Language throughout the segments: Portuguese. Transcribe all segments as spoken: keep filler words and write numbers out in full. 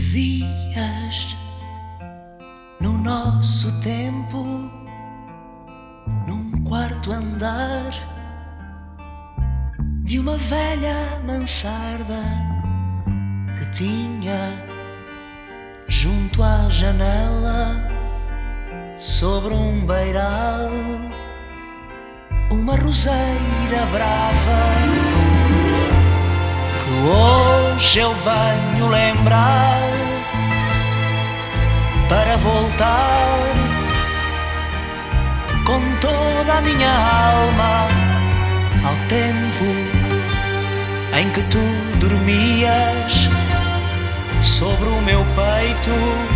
Vivias no nosso tempo, num quarto andar de uma velha mansarda que tinha junto à janela, sobre um beiral, uma roseira brava que hoje eu venho lembrar para voltar com toda a minha alma ao tempo em que tu dormias sobre o meu peito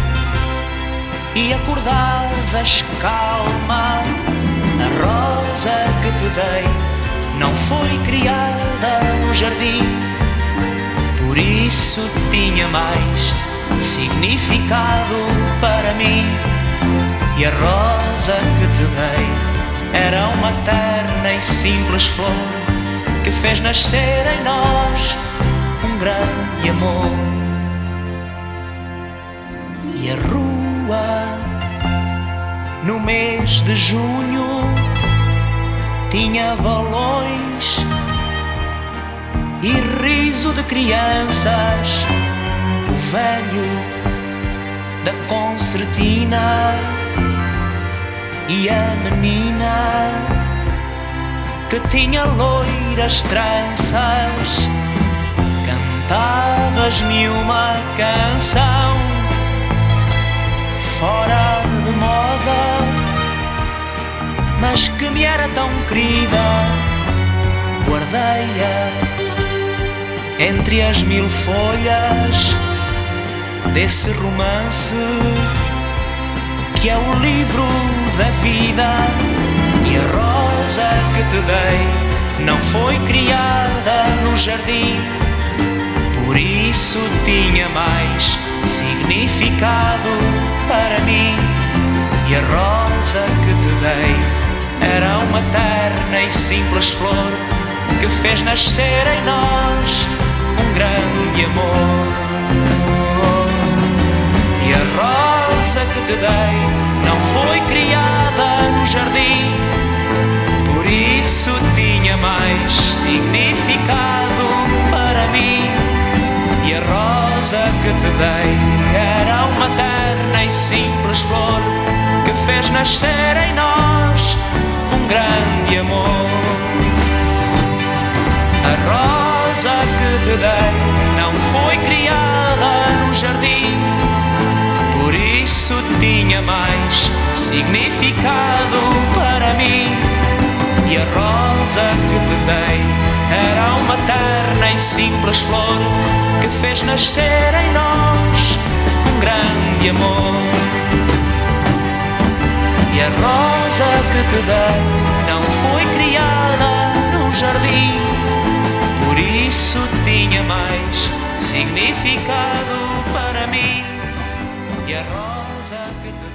e acordavas calma. A rosa que te dei não foi criada no jardim, por isso tinha mais significado para mim. E a rosa que te dei era uma terna e simples flor que fez nascer em nós um grande amor. E a rua, no mês de junho, tinha balões e riso de crianças. O velho da concertina e a menina que tinha loiras tranças. Cantavas-me uma canção fora de moda, mas que me era tão querida. Guardei-a entre as mil folhas desse romance que é o livro da vida. E a rosa que te dei não foi criada no jardim, por isso tinha mais significado para mim. E a rosa que te dei era uma terna e simples flor que fez nascer em nós um grande amor. E a rosa que te dei não foi criada no jardim, por isso tinha mais significado para mim. E a rosa que te dei era uma terna e simples flor que fez nascer em nós um grande amor. A rosa que te dei não foi criada no jardim, por isso tinha mais significado para mim. E a rosa que te dei era uma terna e simples flor que fez nascer em nós um grande amor. E a rosa que te dei não foi criada no jardim, por isso tinha mais significado para mim. E a rosa que te